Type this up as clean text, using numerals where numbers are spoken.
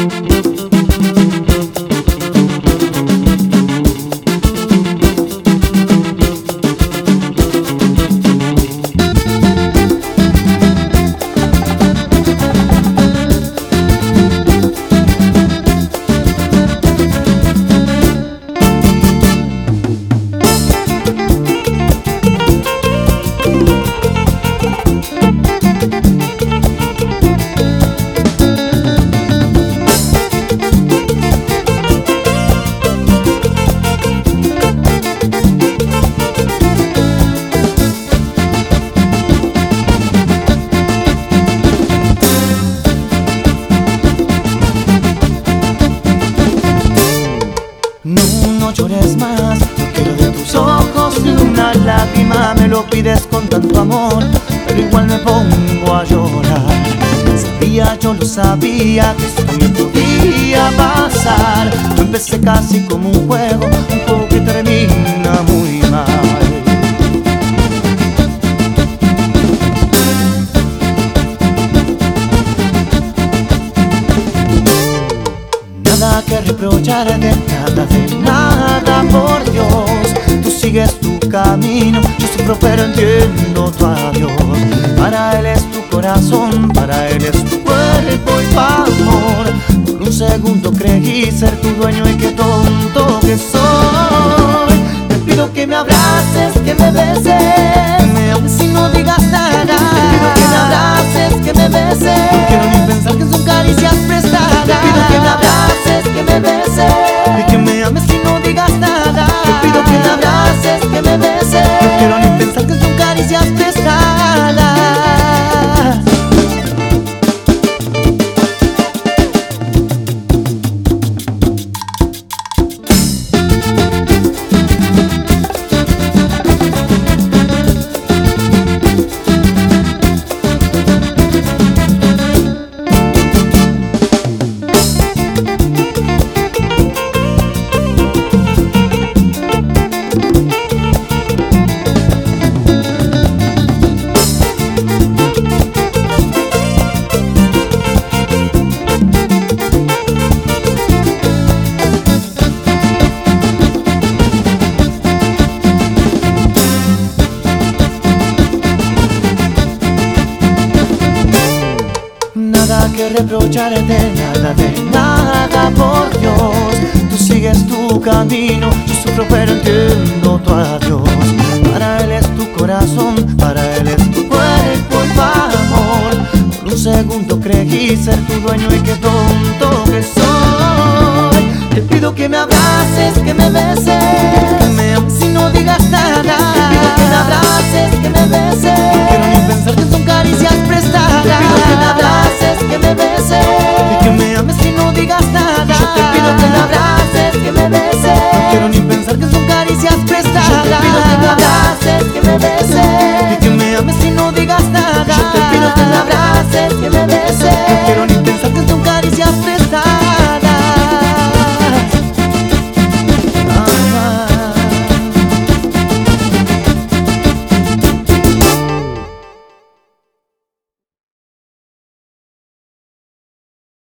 No llores más, no quiero de tus ojos ni una lágrima. Me lo pides con tanto amor, pero igual me pongo a llorar. Yo lo sabía que esto me podía pasar. Yo empecé casi como un juego que termina muy mal. Nada que reprocharte, nada de nada, por Dios. Tú sigues tu camino, yo sufro pero entiendo tu adiós. Para él es tu corazón, para él es tu cuerpo y tu amor. Por un segundo creí ser tu dueño y qué tonto que soy. Te pido que me abraces, que me beses, que me ames y no digas nada. Te pido que me abraces, que me beses, no quiero ni pensar que son caricias prestadas. Te pido que me abraces, que me beses y que me ames y no digas nada. Te pido que me abraces, que me beses, no quiero ni pensar que son caricias prestadas. Nada que reprocharte, nada de nada, por Dios. Tú sigues tu camino, yo sufro pero entiendo tu adiós. Para él es tu corazón, para él es tu cuerpo y tu amor. Por un segundo creí ser tu dueño y qué tonto que soy. Te pido que me abraces, que me beses, que me ames y no digas nada. Te pido que me abraces, que me beses, no quiero ni pensar